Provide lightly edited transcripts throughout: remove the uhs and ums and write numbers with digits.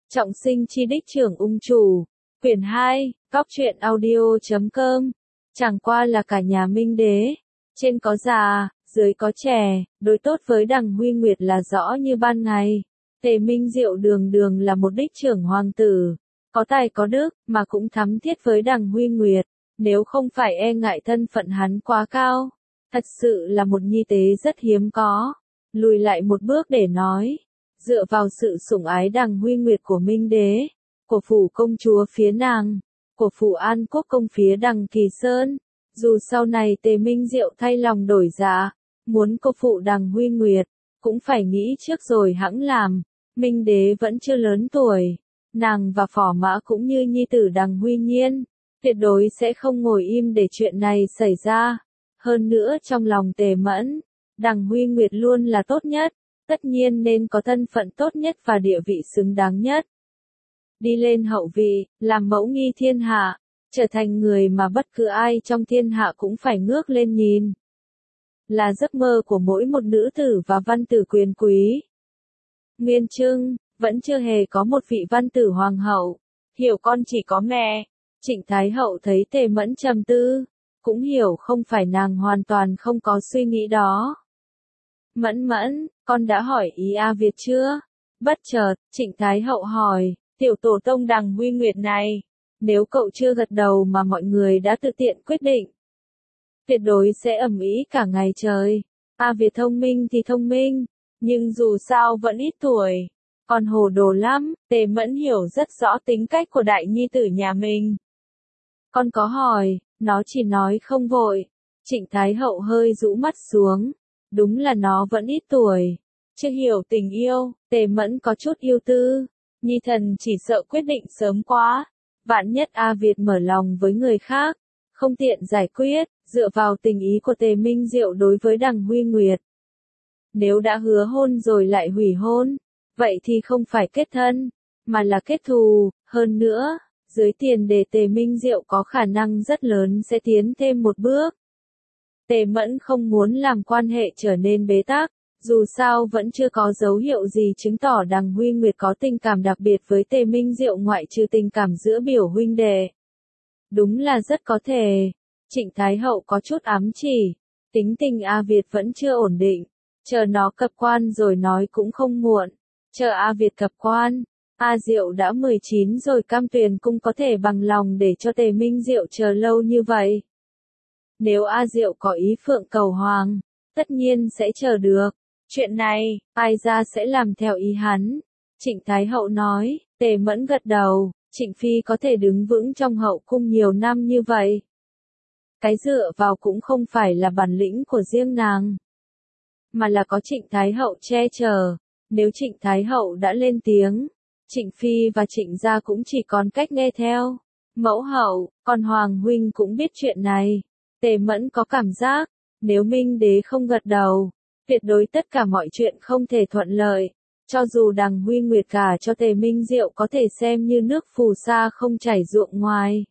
Trọng sinh chi đích trưởng ung chủ. Quyển 2, Góc truyện audio.com. Chẳng qua là cả nhà Minh Đế. Trên có già, dưới có trẻ, đối tốt với Đằng Huy Nguyệt là rõ như ban ngày. Tề Minh Diệu đường đường là một đích trưởng hoàng tử. Có tài có đức, mà cũng thắm thiết với Đằng Huy Nguyệt. Nếu không phải e ngại thân phận hắn quá cao. Thật sự là một nhi tế rất hiếm có. Lùi lại một bước để nói. Dựa vào sự sủng ái Đằng Huy Nguyệt của Minh Đế, của phủ công chúa phía nàng, của phủ An Quốc công phía Đằng Kỳ Sơn, dù sau này Tề Minh Diệu thay lòng đổi dạ, muốn cô phụ Đằng Huy Nguyệt, cũng phải nghĩ trước rồi hẵng làm. Minh Đế vẫn chưa lớn tuổi, nàng và Phò Mã cũng như nhi tử Đằng Huy Nhiên, tuyệt đối sẽ không ngồi im để chuyện này xảy ra. Hơn nữa trong lòng Tề Mẫn, Đằng Huy Nguyệt luôn là tốt nhất. Tất nhiên nên có thân phận tốt nhất và địa vị xứng đáng nhất. Đi lên hậu vị, làm mẫu nghi thiên hạ, trở thành người mà bất cứ ai trong thiên hạ cũng phải ngước lên nhìn. Là giấc mơ của mỗi một nữ tử và văn tử quyền quý. Nguyên Trưng, vẫn chưa hề có một vị văn tử hoàng hậu, hiểu con chỉ có mẹ. Trịnh Thái Hậu thấy Tề Mẫn trầm tư, cũng hiểu không phải nàng hoàn toàn không có suy nghĩ đó. Mẫn Mẫn, con đã hỏi ý A Việt chưa? Bất chợt, Trịnh Thái Hậu hỏi, tiểu tổ tông Đằng Huy Nguyệt này, nếu cậu chưa gật đầu mà mọi người đã tự tiện quyết định, tuyệt đối sẽ ầm ĩ cả ngày trời. A Việt thông minh thì thông minh, nhưng dù sao vẫn ít tuổi, còn hồ đồ lắm. Tề Mẫn hiểu rất rõ tính cách của đại nhi tử nhà mình. Con có hỏi, nó chỉ nói không vội. Trịnh Thái Hậu hơi rũ mắt xuống. Đúng là nó vẫn ít tuổi, chưa hiểu tình yêu. Tề Mẫn có chút yêu tư, nhi thần chỉ sợ quyết định sớm quá. Vạn nhất A Việt mở lòng với người khác, không tiện giải quyết, dựa vào tình ý của Tề Minh Diệu đối với Đằng Huy Nguyệt. Nếu đã hứa hôn rồi lại hủy hôn, vậy thì không phải kết thân, mà là kết thù. Hơn nữa, dưới tiền đề Tề Minh Diệu có khả năng rất lớn sẽ tiến thêm một bước. Tề Mẫn không muốn làm quan hệ trở nên bế tắc, dù sao vẫn chưa có dấu hiệu gì chứng tỏ Đằng Huy Nguyệt có tình cảm đặc biệt với Tề Minh Diệu ngoại trừ tình cảm giữa biểu huynh đệ. Đúng là rất có thể. Trịnh Thái Hậu có chút ám chỉ, tính tình A Việt vẫn chưa ổn định, chờ nó cập quan rồi nói cũng không muộn. Chờ A Việt cập quan, A Diệu đã 19 rồi, Cam Tuyền Cung có thể bằng lòng để cho Tề Minh Diệu chờ lâu như vậy. Nếu A Diệu có ý phượng cầu hoàng, tất nhiên sẽ chờ được. Chuyện này, ai ra sẽ làm theo ý hắn. Trịnh Thái Hậu nói. Tề Mẫn gật đầu. Trịnh Phi có thể đứng vững trong hậu cung nhiều năm như vậy. Cái dựa vào cũng không phải là bản lĩnh của riêng nàng, mà là có Trịnh Thái Hậu che chở. Nếu Trịnh Thái Hậu đã lên tiếng, Trịnh Phi và Trịnh gia cũng chỉ còn cách nghe theo. Mẫu hậu, còn Hoàng huynh cũng biết chuyện này. Tề Mẫn có cảm giác, nếu Minh Đế không gật đầu, tuyệt đối tất cả mọi chuyện không thể thuận lợi. Cho dù Đằng Huy Nguyệt cả cho Tề Minh Diệu có thể xem như nước phù sa không chảy ruộng ngoài,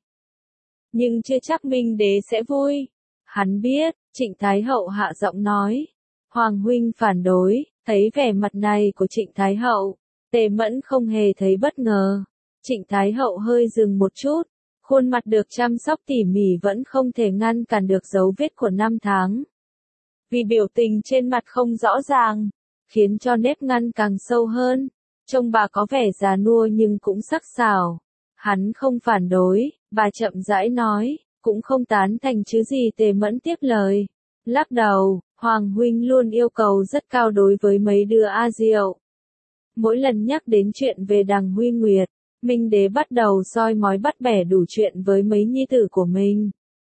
nhưng chưa chắc Minh Đế sẽ vui. Hắn biết. Trịnh Thái Hậu hạ giọng nói. Hoàng huynh phản đối. Thấy vẻ mặt này của Trịnh Thái Hậu, Tề Mẫn không hề thấy bất ngờ. Trịnh Thái Hậu hơi dừng một chút. Khuôn mặt được chăm sóc tỉ mỉ vẫn không thể ngăn cản được dấu vết của năm tháng. Vì biểu tình trên mặt không rõ ràng, khiến cho nếp nhăn càng sâu hơn. Trông bà có vẻ già nua nhưng cũng sắc sảo. Hắn không phản đối, bà chậm rãi nói, cũng không tán thành chứ gì. Tề Mẫn tiếp lời. Lắc đầu, Hoàng huynh luôn yêu cầu rất cao đối với mấy đứa A Diệu. Mỗi lần nhắc đến chuyện về Đằng Huy Nguyệt, Minh Đế bắt đầu soi mói bắt bẻ đủ chuyện với mấy nhi tử của mình.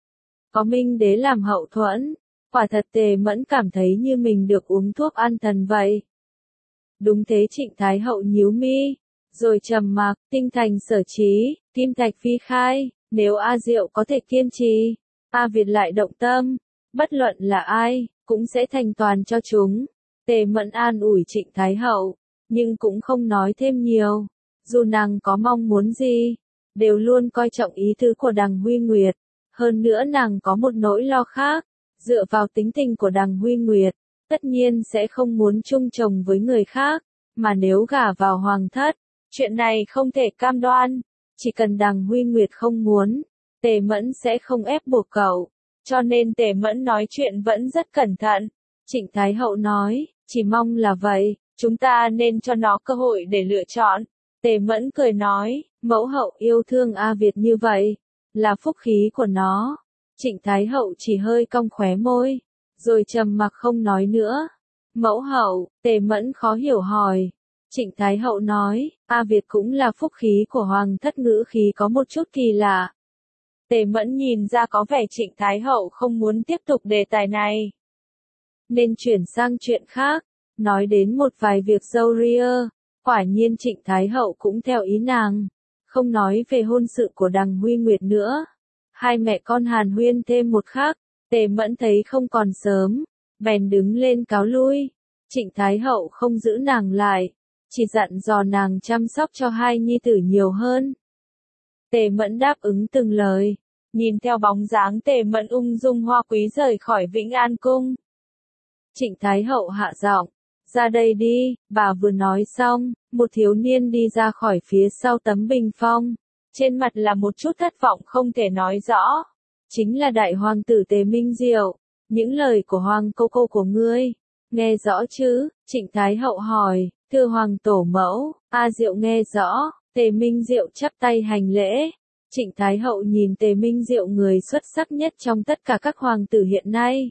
Có Minh Đế làm hậu thuẫn, quả thật Tề Mẫn cảm thấy như mình được uống thuốc an thần vậy. Đúng thế. Trịnh Thái Hậu nhíu mi, rồi trầm mặc. Tinh thành sở trí, kim thạch phi khai. Nếu A Diệu có thể kiên trì, A Việt lại động tâm, bất luận là ai, cũng sẽ thành toàn cho chúng. Tề Mẫn an ủi Trịnh Thái Hậu, nhưng cũng không nói thêm nhiều. Dù nàng có mong muốn gì, đều luôn coi trọng ý tứ của Đằng Huy Nguyệt. Hơn nữa nàng có một nỗi lo khác, dựa vào tính tình của Đằng Huy Nguyệt, tất nhiên sẽ không muốn chung chồng với người khác, mà nếu gả vào hoàng thất, Chuyện này không thể cam đoan, chỉ cần Đằng Huy Nguyệt không muốn, Tề Mẫn sẽ không ép buộc cậu, cho nên Tề Mẫn nói chuyện vẫn rất cẩn thận. Trịnh Thái Hậu nói, chỉ mong là vậy, chúng ta nên cho nó cơ hội để lựa chọn. Tề Mẫn cười nói, mẫu hậu yêu thương A Việt như vậy, là phúc khí của nó. Trịnh Thái Hậu chỉ hơi cong khóe môi, rồi trầm mặc không nói nữa. Mẫu hậu, Tề Mẫn khó hiểu hỏi. Trịnh Thái Hậu nói, A Việt cũng là phúc khí của Hoàng thất, ngữ khí có một chút kỳ lạ. Tề Mẫn nhìn ra có vẻ Trịnh Thái Hậu không muốn tiếp tục đề tài này, nên chuyển sang chuyện khác, nói đến một vài việc râu ria. Quả nhiên Trịnh Thái Hậu cũng theo ý nàng, không nói về hôn sự của Đằng Huy Nguyệt nữa. Hai mẹ con hàn huyên thêm một khắc, Tề Mẫn thấy không còn sớm, bèn đứng lên cáo lui. Trịnh Thái Hậu không giữ nàng lại, chỉ dặn dò nàng chăm sóc cho hai nhi tử nhiều hơn. Tề Mẫn đáp ứng từng lời, nhìn theo bóng dáng Tề Mẫn ung dung hoa quý rời khỏi Vĩnh An Cung. Trịnh Thái Hậu hạ giọng, ra đây đi, bà vừa nói xong, một thiếu niên đi ra khỏi phía sau tấm bình phong, trên mặt là một chút thất vọng không thể nói rõ. Chính là đại hoàng tử Tề Minh Diệu, những lời của hoàng cô của ngươi, nghe rõ chứ? Trịnh Thái Hậu hỏi, thưa hoàng tổ mẫu, A Diệu nghe rõ. Tề Minh Diệu chắp tay hành lễ. Trịnh Thái Hậu nhìn Tề Minh Diệu, người xuất sắc nhất trong tất cả các hoàng tử hiện nay,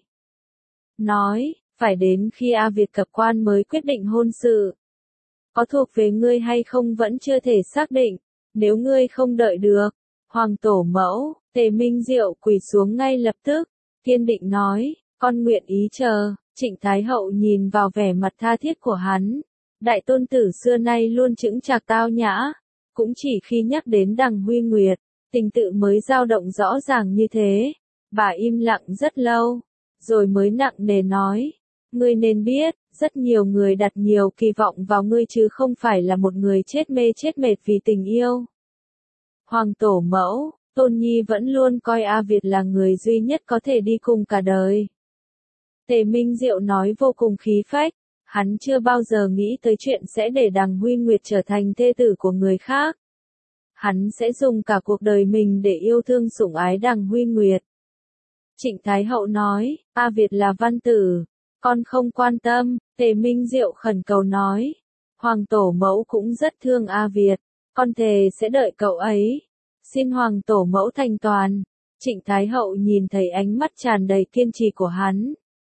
nói, phải đến khi A Việt cập quan mới quyết định hôn sự. Có thuộc về ngươi hay không vẫn chưa thể xác định, nếu ngươi không đợi được, hoàng tổ mẫu. Tề Minh Diệu quỳ xuống ngay lập tức, kiên định nói, con nguyện ý chờ. Trịnh Thái Hậu nhìn vào vẻ mặt tha thiết của hắn, đại tôn tử xưa nay luôn chững chạc tao nhã, cũng chỉ khi nhắc đến Đằng Huy Nguyệt, tình tự mới dao động rõ ràng như thế. Bà im lặng rất lâu, rồi mới nặng nề nói, ngươi nên biết, rất nhiều người đặt nhiều kỳ vọng vào ngươi chứ không phải là một người chết mê chết mệt vì tình yêu. Hoàng tổ mẫu, Tôn Nhi vẫn luôn coi A Việt là người duy nhất có thể đi cùng cả đời. Tề Minh Diệu nói vô cùng khí phách, hắn chưa bao giờ nghĩ tới chuyện sẽ để Đằng Huy Nguyệt trở thành thê tử của người khác. Hắn sẽ dùng cả cuộc đời mình để yêu thương sủng ái Đằng Huy Nguyệt. Trịnh Thái Hậu nói, A Việt là văn tử, con không quan tâm. Tề Minh Diệu khẩn cầu nói, hoàng tổ mẫu cũng rất thương A Việt, con thề sẽ đợi cậu ấy. Xin hoàng tổ mẫu thành toàn. Trịnh Thái Hậu nhìn thấy ánh mắt tràn đầy kiên trì của hắn,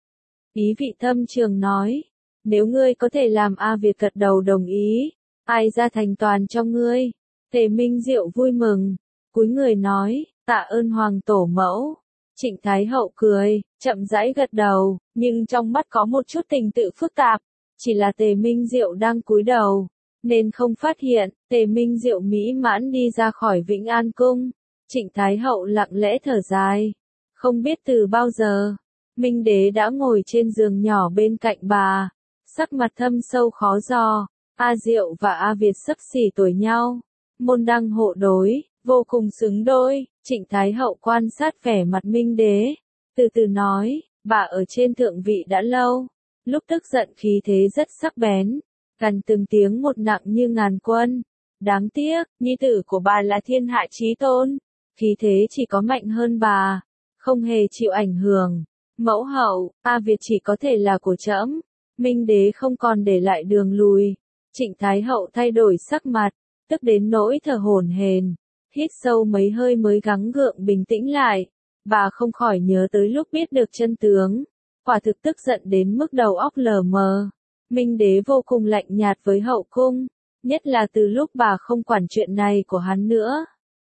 ý vị thâm trường nói, nếu ngươi có thể làm A Việt gật đầu đồng ý, ai ra thành toàn cho ngươi. Tề Minh Diệu vui mừng, cúi người nói, tạ ơn hoàng tổ mẫu. Trịnh Thái Hậu cười, chậm rãi gật đầu, nhưng trong mắt có một chút tình tự phức tạp, chỉ là Tề Minh Diệu đang cúi đầu, nên không phát hiện. Tề Minh Diệu mỹ mãn đi ra khỏi Vĩnh An Cung. Trịnh Thái Hậu lặng lẽ thở dài, không biết từ bao giờ, Minh Đế đã ngồi trên giường nhỏ bên cạnh bà, sắc mặt thâm sâu khó dò. A Diệu và A Việt xấp xỉ tuổi nhau, môn đăng hộ đối, vô cùng xứng đôi. Trịnh Thái Hậu quan sát vẻ mặt Minh Đế, từ từ nói, bà ở trên thượng vị đã lâu, lúc tức giận khí thế rất sắc bén, gằn từng tiếng một nặng như ngàn quân. Đáng tiếc, nhi tử của bà là thiên hạ chí tôn, khí thế chỉ có mạnh hơn bà, không hề chịu ảnh hưởng. Mẫu hậu, A Việt chỉ có thể là của trẫm. Minh Đế không còn để lại đường lùi. Trịnh Thái Hậu thay đổi sắc mặt, tức đến nỗi thở hổn hển, hít sâu mấy hơi mới gắng gượng bình tĩnh lại. Bà không khỏi nhớ tới lúc biết được chân tướng, quả thực tức giận đến mức đầu óc lờ mờ. Minh Đế vô cùng lạnh nhạt với hậu cung, nhất là từ lúc bà không quản chuyện này của hắn nữa.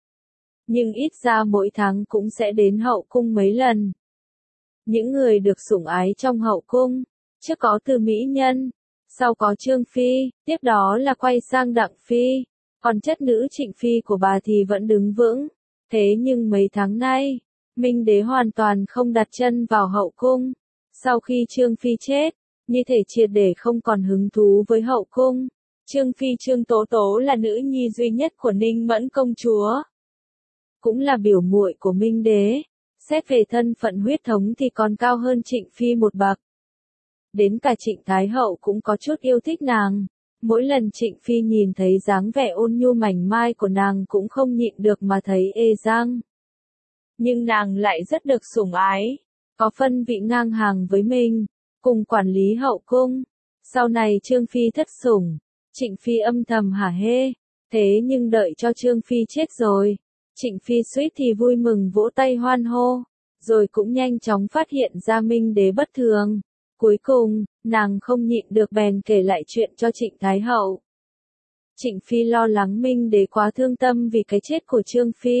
Nhưng ít ra mỗi tháng cũng sẽ đến hậu cung mấy lần. Những người được sủng ái trong hậu cung, trước có Từ Mỹ Nhân, sau có Trương Phi, tiếp đó là quay sang Đặng Phi, còn chất nữ Trịnh Phi của bà thì vẫn đứng vững. Thế nhưng mấy tháng nay, Minh Đế hoàn toàn không đặt chân vào hậu cung. Sau khi Trương Phi chết, như thể triệt để không còn hứng thú với hậu cung. Trương Phi Trương Tố Tố là nữ nhi duy nhất của Ninh Mẫn công chúa, cũng là biểu muội của Minh Đế. Xét về thân phận huyết thống thì còn cao hơn Trịnh Phi một bậc. Đến cả Trịnh Thái Hậu cũng có chút yêu thích nàng. Mỗi lần Trịnh Phi nhìn thấy dáng vẻ ôn nhu mảnh mai của nàng cũng không nhịn được mà thấy ê răng. Nhưng nàng lại rất được sủng ái, có phân vị ngang hàng với mình, cùng quản lý hậu cung. Sau này Trương Phi thất sủng, Trịnh Phi âm thầm hả hê, thế nhưng đợi cho Trương Phi chết rồi, Trịnh Phi suýt thì vui mừng vỗ tay hoan hô, rồi cũng nhanh chóng phát hiện ra Minh Đế bất thường. Cuối cùng, nàng không nhịn được bèn kể lại chuyện cho Trịnh Thái Hậu. Trịnh Phi lo lắng Minh Đế quá thương tâm vì cái chết của Trương Phi,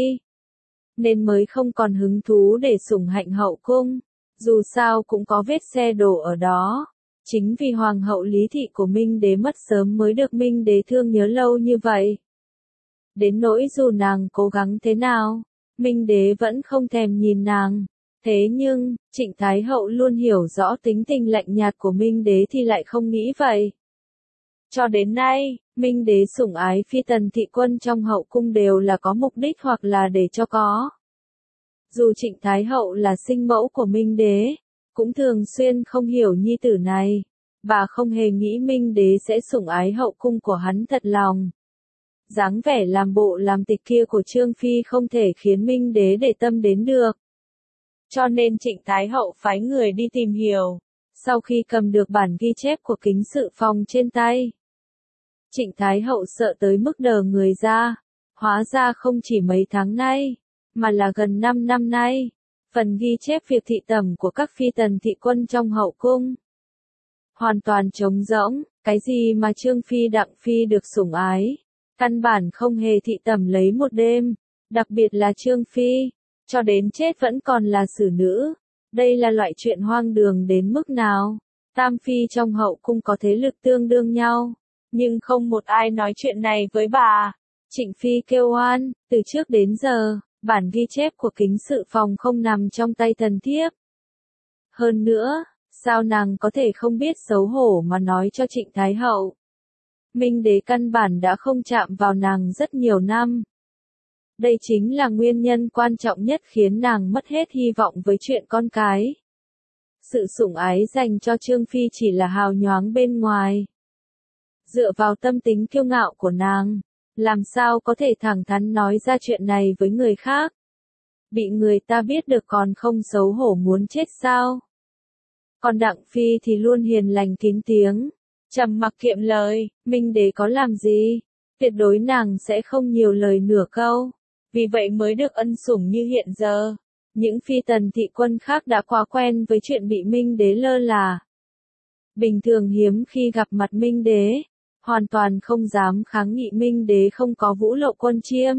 nên mới không còn hứng thú để sủng hạnh hậu cung, dù sao cũng có vết xe đổ ở đó. Chính vì Hoàng hậu Lý Thị của Minh Đế mất sớm mới được Minh Đế thương nhớ lâu như vậy. Đến nỗi dù nàng cố gắng thế nào, Minh Đế vẫn không thèm nhìn nàng. Thế nhưng, Trịnh Thái Hậu luôn hiểu rõ tính tình lạnh nhạt của Minh Đế thì lại không nghĩ vậy. Cho đến nay, Minh Đế sủng ái phi tần thị quân trong hậu cung đều là có mục đích hoặc là để cho có. Dù Trịnh Thái Hậu là sinh mẫu của Minh Đế, cũng thường xuyên không hiểu nhi tử này, bà không hề nghĩ Minh Đế sẽ sủng ái hậu cung của hắn thật lòng. Dáng vẻ làm bộ làm tịch kia của Trương Phi không thể khiến Minh Đế để tâm đến được. Cho nên Trịnh Thái Hậu phái người đi tìm hiểu. Sau khi cầm được bản ghi chép của Kính Sự Phong trên tay, Trịnh Thái Hậu sợ tới mức đờ người ra. Hóa ra không chỉ mấy tháng nay, mà là gần 5 năm nay, phần ghi chép việc thị tẩm của các phi tần thị quân trong hậu cung hoàn toàn trống rỗng. Cái gì mà Trương Phi Đặng Phi được sủng ái, căn bản không hề thị tẩm lấy một đêm, đặc biệt là Trương Phi, cho đến chết vẫn còn là xử nữ. Đây là loại chuyện hoang đường đến mức nào? Tam phi trong hậu cung có thế lực tương đương nhau, nhưng không một ai nói chuyện này với bà. Trịnh Phi kêu oan, từ trước đến giờ, bản ghi chép của Kính Sự Phòng không nằm trong tay thần thiếp. Hơn nữa, sao nàng có thể không biết xấu hổ mà nói cho Trịnh Thái Hậu? Minh Đế căn bản đã không chạm vào nàng rất nhiều năm. Đây chính là nguyên nhân quan trọng nhất khiến nàng mất hết hy vọng với chuyện con cái. Sự sủng ái dành cho Trương Phi chỉ là hào nhoáng bên ngoài. Dựa vào tâm tính kiêu ngạo của nàng, làm sao có thể thẳng thắn nói ra chuyện này với người khác? Bị người ta biết được còn không xấu hổ muốn chết sao? Còn Đặng Phi thì luôn hiền lành kín tiếng, trầm mặc kiệm lời. Minh Đế có làm gì, tuyệt đối nàng sẽ không nhiều lời nửa câu, vì vậy mới được ân sủng như hiện giờ. Những phi tần thị quân khác đã quá quen với chuyện bị Minh Đế lơ là. Bình thường hiếm khi gặp mặt Minh Đế, hoàn toàn không dám kháng nghị Minh Đế không có vũ lộ quân chiêm.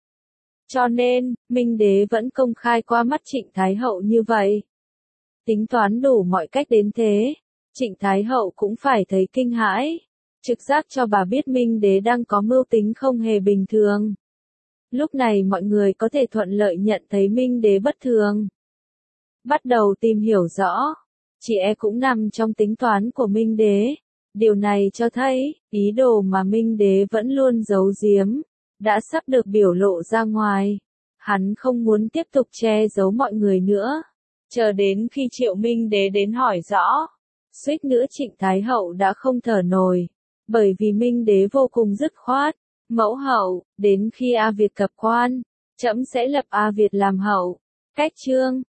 Cho nên, Minh Đế vẫn công khai qua mắt Trịnh Thái Hậu như vậy. Tính toán đủ mọi cách đến thế, Trịnh Thái Hậu cũng phải thấy kinh hãi, trực giác cho bà biết Minh Đế đang có mưu tính không hề bình thường. Lúc này mọi người có thể thuận lợi nhận thấy Minh Đế bất thường. Bắt đầu tìm hiểu rõ, chỉ cũng nằm trong tính toán của Minh Đế. Điều này cho thấy, ý đồ mà Minh Đế vẫn luôn giấu giếm, đã sắp được biểu lộ ra ngoài. Hắn không muốn tiếp tục che giấu mọi người nữa. Chờ đến khi Triệu Minh Đế đến hỏi rõ, suýt nữa Trịnh Thái Hậu đã không thở nổi, bởi vì Minh Đế vô cùng dứt khoát. Mẫu hậu, đến khi A Việt cập quan, trẫm sẽ lập A Việt làm hậu. Cách chương